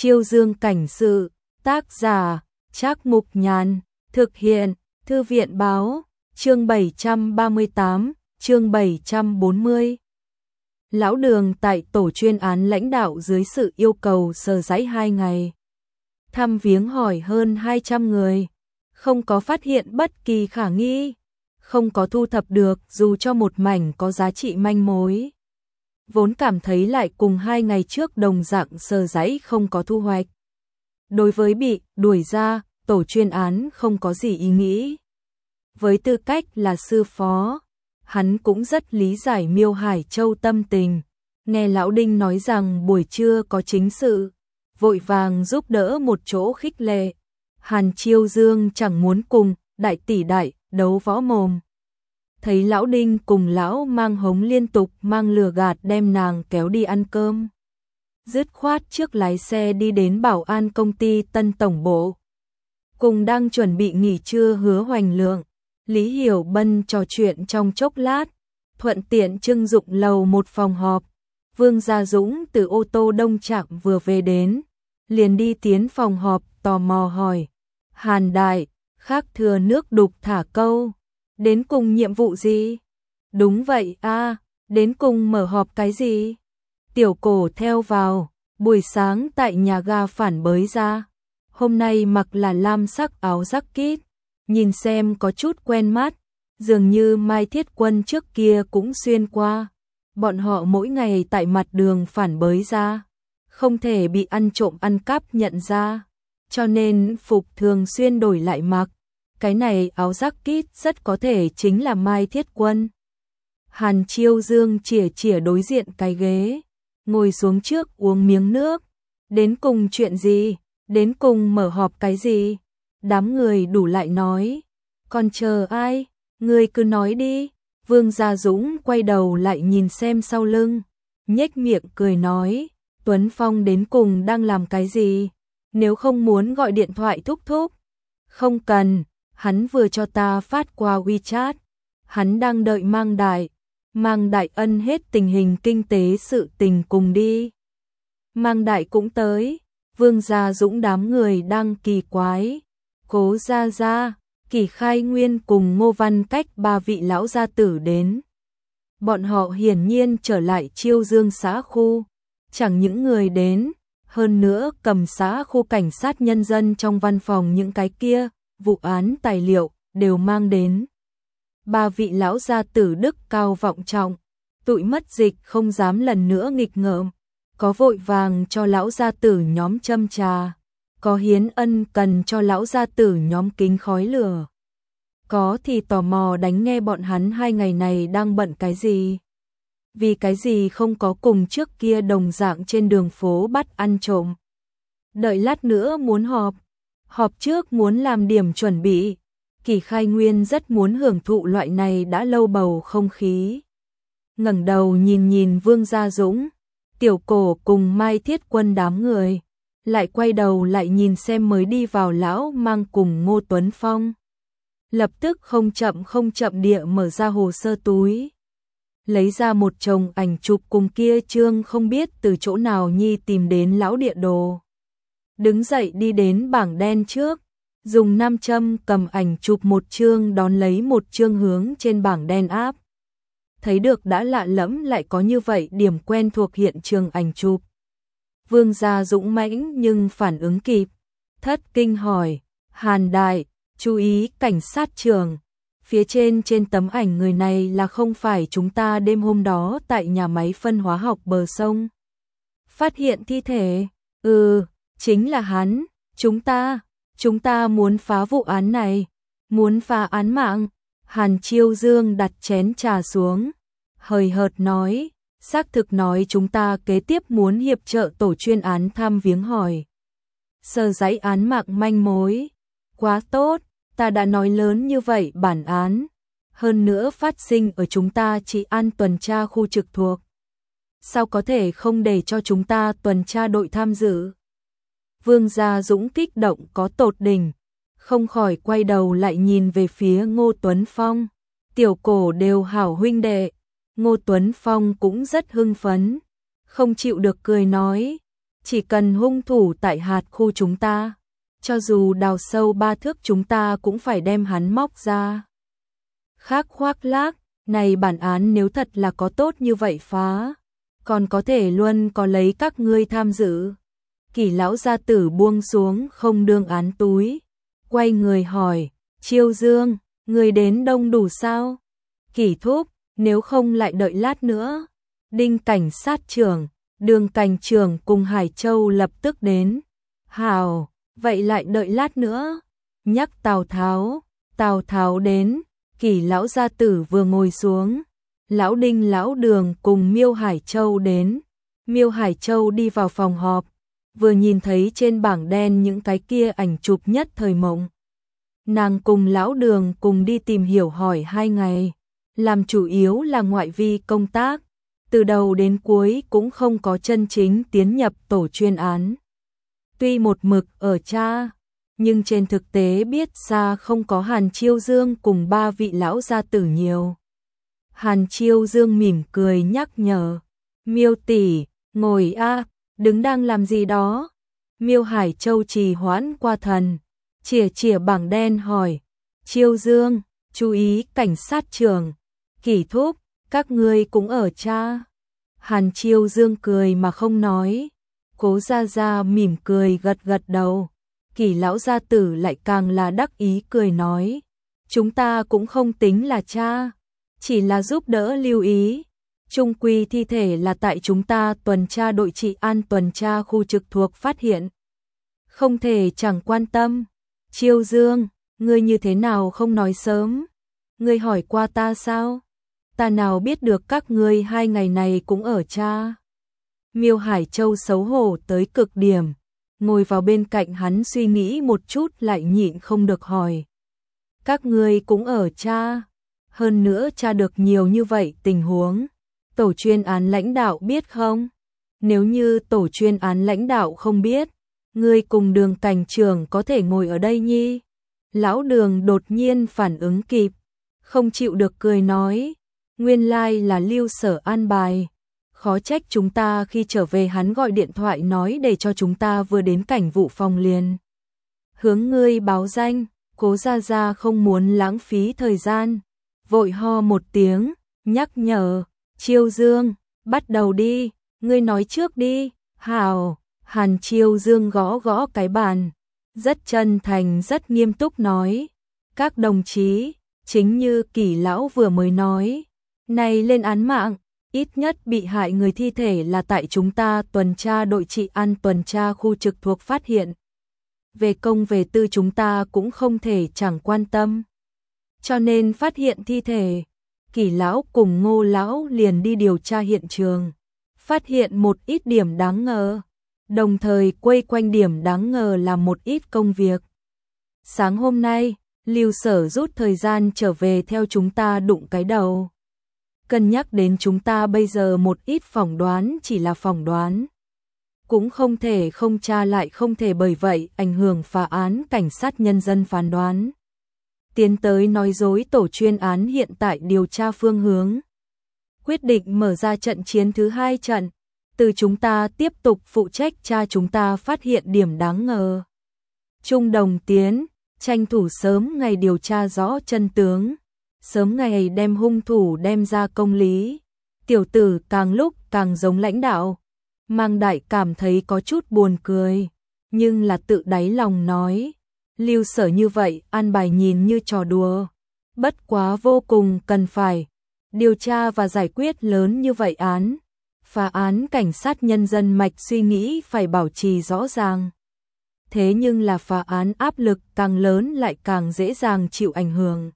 Chiêu Dương cảnh sự, tác giả, Trác Mục Nhàn, thực hiện, Thư viện báo, chương 738, chương 740. Lão Đường tại tổ chuyên án lãnh đạo dưới sự yêu cầu sờ dãy 2 ngày. Thăm viếng hỏi hơn 200 người, không có phát hiện bất kỳ khả nghi, không có thu thập được dù cho một mảnh có giá trị manh mối. Vốn cảm thấy lại cùng 2 ngày trước đồng dạng sờ dãy không có thu hoạch. Đối với bị đuổi ra, tổ chuyên án không có gì ý nghĩ. Với tư cách là sư phó, hắn cũng rất lý giải Miêu Hải Châu tâm tình. Nghe Lão Đinh nói rằng buổi trưa có chính sự, vội vàng giúp đỡ một chỗ khích lệ. Hàn Chiêu Dương chẳng muốn cùng đại tỷ đại đấu võ mồm. Thấy Lão Đinh cùng Lão Mang hống liên tục mang lừa gạt đem nàng kéo đi ăn cơm. Dứt khoát trước lái xe đi đến bảo an công ty Tân Tổng Bộ. Cùng đang chuẩn bị nghỉ trưa Hứa Hoành Lượng, Lý Hiểu Bân trò chuyện trong chốc lát, thuận tiện trưng dụng lầu một phòng họp. Vương Gia Dũng từ ô tô Đông Trạm vừa về đến, liền đi tiến phòng họp tò mò hỏi. Hàn đại, khác thừa nước đục thả câu, đến cùng nhiệm vụ gì? Đúng vậy a, đến cùng mở họp cái gì? Tiểu Cổ theo vào, buổi sáng tại nhà ga phản bới ra. Hôm nay mặc là lam sắc áo jacket, nhìn xem có chút quen mắt, dường như Mai Thiết Quân trước kia cũng xuyên qua. Bọn họ mỗi ngày tại mặt đường phản bới ra, không thể bị ăn trộm ăn cắp nhận ra, cho nên phục thường xuyên đổi lại mặc. Cái này áo jacket rất có thể chính là Mai Thiết Quân. Hàn Chiêu Dương chỉa đối diện cái ghế, ngồi xuống trước uống miếng nước. Đến cùng chuyện gì? Đến cùng mở họp cái gì? Đám người đủ lại nói. Còn chờ ai? Người cứ nói đi. Vương Gia Dũng quay đầu lại nhìn xem sau lưng, nhếch miệng cười nói, Tuấn Phong đến cùng đang làm cái gì? Nếu không muốn gọi điện thoại thúc thúc. Không cần, hắn vừa cho ta phát qua WeChat. Hắn đang đợi Mang Đại ân hết tình hình kinh tế sự tình cùng đi. Mang Đại cũng tới. Vương Gia Dũng đám người đang kỳ quái. Cố Gia, Kỳ Khai Nguyên cùng Ngô Văn Cách 3 vị lão gia tử đến. Bọn họ hiển nhiên trở lại Chiêu Dương xã khu. Chẳng những người đến, hơn nữa cầm xã khu cảnh sát nhân dân trong văn phòng những cái kia, vụ án tài liệu, đều mang đến. 3 vị lão gia tử đức cao vọng trọng, tụi mất dịch không dám lần nữa nghịch ngợm. Có vội vàng cho lão gia tử nhóm châm trà, có hiến ân cần cho lão gia tử nhóm kính khói lửa. Có thì tò mò đánh nghe bọn hắn 2 ngày này đang bận cái gì. Vì cái gì không có cùng trước kia đồng dạng trên đường phố bắt ăn trộm. Đợi lát nữa muốn họp trước muốn làm điểm chuẩn bị. Kỳ Khai Nguyên rất muốn hưởng thụ loại này đã lâu bầu không khí. Ngẩng đầu nhìn Vương Gia Dũng, Tiểu Cổ cùng Mai Thiết Quân đám người, lại quay đầu lại nhìn xem mới đi vào Lão Mang cùng Ngô Tuấn Phong. Lập tức không chậm địa mở ra hồ sơ túi, lấy ra một chồng ảnh chụp cùng kia trương không biết từ chỗ nào nhi tìm đến lão địa đồ. Đứng dậy đi đến bảng đen trước, dùng nam châm cầm ảnh chụp một chương đón lấy một chương hướng trên bảng đen áp. Thấy được đã lạ lẫm lại có như vậy điểm quen thuộc hiện trường ảnh chụp. Vương Gia Dũng mãnh nhưng phản ứng kịp, thất kinh hỏi, Hàn đại, chú ý cảnh sát trưởng, phía trên tấm ảnh người này là không phải chúng ta đêm hôm đó tại nhà máy phân hóa học bờ sông phát hiện thi thể? Chính là hắn. Chúng ta muốn phá vụ án này, muốn phá án mạng. Hàn Chiêu Dương đặt chén trà xuống, hời hợt nói, xác thực nói chúng ta kế tiếp muốn hiệp trợ tổ chuyên án thăm viếng hỏi sờ dãy án mạng manh mối. Quá tốt, ta đã nói lớn như vậy bản án, hơn nữa phát sinh ở chúng ta trị an tuần tra khu trực thuộc. Sao có thể không để cho chúng ta tuần tra đội tham dự? Vương Gia Dũng kích động có tột đỉnh, không khỏi quay đầu lại nhìn về phía Ngô Tuấn Phong. Tiểu Cổ đều hảo huynh đệ, Ngô Tuấn Phong cũng rất hưng phấn, không chịu được cười nói, chỉ cần hung thủ tại hạt khu chúng ta, cho dù đào sâu 3 thước chúng ta cũng phải đem hắn móc ra. Khác khoác lác, này bản án nếu thật là có tốt như vậy phá, còn có thể luôn có lấy các ngươi tham dự. Kỷ lão gia tử buông xuống không đương án túi, quay người hỏi, Chiêu Dương, người đến đông đủ sao? Kỷ thúc, nếu không lại đợi lát nữa. Đinh cảnh sát trưởng, Đường cảnh trưởng cùng Hải Châu lập tức đến. Hào, vậy lại đợi lát nữa. Nhắc Tào Tháo đến, Kỷ lão gia tử vừa ngồi xuống. Lão Đinh lão Đường cùng Miêu Hải Châu đến. Miêu Hải Châu đi vào phòng họp, vừa nhìn thấy trên bảng đen những cái kia ảnh chụp nhất thời mộng. Nàng cùng lão Đường cùng đi tìm hiểu hỏi 2 ngày, làm chủ yếu là ngoại vi công tác, từ đầu đến cuối cũng không có chân chính tiến nhập tổ chuyên án. Tuy một mực ở cha, nhưng trên thực tế biết xa không có Hàn Chiêu Dương cùng 3 vị lão gia tử nhiều. Hàn Chiêu Dương mỉm cười nhắc nhở, Miêu tỷ, ngồi a, đứng đang làm gì đó. Miêu Hải Châu trì hoãn qua thần, chìa bảng đen hỏi, Chiêu Dương, chú ý cảnh sát trưởng, Kỷ thúc, các ngươi cũng ở cha. Hàn Chiêu Dương cười mà không nói, Cố gia gia mỉm cười gật đầu, Kỷ lão gia tử lại càng là đắc ý cười nói, chúng ta cũng không tính là cha, chỉ là giúp đỡ lưu ý. Trung quy thi thể là tại chúng ta tuần tra đội trị an tuần tra khu trực thuộc phát hiện. Không thể chẳng quan tâm. Chiêu Dương, ngươi như thế nào không nói sớm? Ngươi hỏi qua ta sao? Ta nào biết được các ngươi 2 ngày này cũng ở cha. Miêu Hải Châu xấu hổ tới cực điểm, ngồi vào bên cạnh hắn suy nghĩ một chút lại nhịn không được hỏi. Các ngươi cũng ở cha, hơn nữa tra được nhiều như vậy tình huống. Tổ chuyên án lãnh đạo biết không? Nếu như tổ chuyên án lãnh đạo không biết, ngươi cùng Đường cảnh trưởng có thể ngồi ở đây nhi. Lão Đường đột nhiên phản ứng kịp, không chịu được cười nói, nguyên lai là Lưu Sở an bài. Khó trách chúng ta khi trở về hắn gọi điện thoại nói để cho chúng ta vừa đến cảnh vụ phòng liền. Hướng ngươi báo danh, Cố gia gia không muốn lãng phí thời gian, vội ho một tiếng, nhắc nhở, Chiêu Dương, bắt đầu đi, ngươi nói trước đi. Hào, Hàn Chiêu Dương gõ cái bàn, rất chân thành rất nghiêm túc nói, các đồng chí, chính như Kỷ lão vừa mới nói, này lên án mạng, ít nhất bị hại người thi thể là tại chúng ta tuần tra đội trị an tuần tra khu trực thuộc phát hiện. Về công về tư chúng ta cũng không thể chẳng quan tâm. Cho nên phát hiện thi thể, Kỷ lão cùng Ngô lão liền đi điều tra hiện trường, phát hiện một ít điểm đáng ngờ, đồng thời quây quanh điểm đáng ngờ là một ít công việc. Sáng hôm nay, Lưu Sở rút thời gian trở về theo chúng ta đụng cái đầu. Cân nhắc đến chúng ta bây giờ một ít phỏng đoán chỉ là phỏng đoán, cũng không thể không tra lại, không thể bởi vậy ảnh hưởng phá án cảnh sát nhân dân phán đoán. Tiến tới nói dối tổ chuyên án hiện tại điều tra phương hướng. Quyết định mở ra trận chiến thứ 2 trận, từ chúng ta tiếp tục phụ trách tra chúng ta phát hiện điểm đáng ngờ. Trung đồng tiến, tranh thủ sớm ngày điều tra rõ chân tướng, sớm ngày đem hung thủ đem ra công lý. Tiểu tử càng lúc càng giống lãnh đạo. Mang Đại cảm thấy có chút buồn cười, nhưng là tự đáy lòng nói, Lưu Sở như vậy an bài nhìn như trò đùa, bất quá vô cùng cần phải điều tra và giải quyết lớn như vậy án. Phá án cảnh sát nhân dân mạch suy nghĩ phải bảo trì rõ ràng. Thế nhưng là phá án áp lực càng lớn lại càng dễ dàng chịu ảnh hưởng.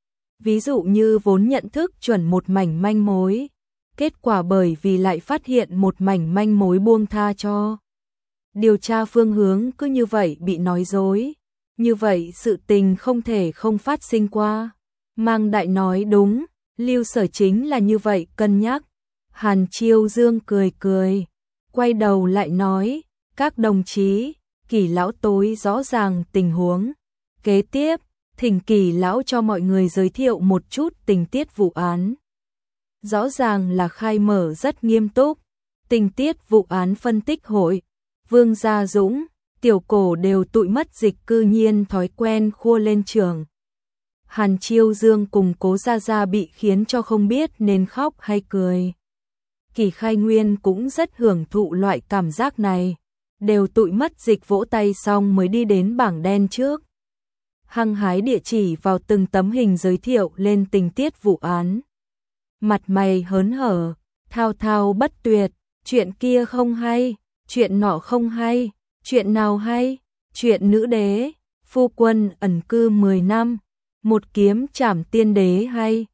Ví dụ như vốn nhận thức chuẩn một mảnh manh mối, kết quả bởi vì lại phát hiện một mảnh manh mối buông tha cho. Điều tra phương hướng cứ như vậy bị nói dối, như vậy sự tình không thể không phát sinh qua. Mang Đại nói đúng, Lưu Sở chính là như vậy cân nhắc. Hàn Chiêu Dương cười, quay đầu lại nói, các đồng chí, Kỷ lão tối rõ ràng tình huống. Kế tiếp, thỉnh Kỷ lão cho mọi người giới thiệu một chút tình tiết vụ án. Rõ ràng là khai mở rất nghiêm túc, tình tiết vụ án phân tích hội, Vương Gia Dũng, Tiểu Cổ đều tụi mất dịch cư nhiên thói quen khua lên trường. Hàn Chiêu Dương cùng Cố Gia Gia bị khiến cho không biết nên khóc hay cười. Kỳ Khai Nguyên cũng rất hưởng thụ loại cảm giác này, đều tụi mất dịch vỗ tay xong mới đi đến bảng đen trước. Hăng hái địa chỉ vào từng tấm hình giới thiệu lên tình tiết vụ án. Mặt mày hớn hở, thao thao bất tuyệt, chuyện kia không hay, chuyện nọ không hay, chuyện nào hay, chuyện nữ đế, phu quân ẩn cư 10 năm, một kiếm trảm tiên đế hay,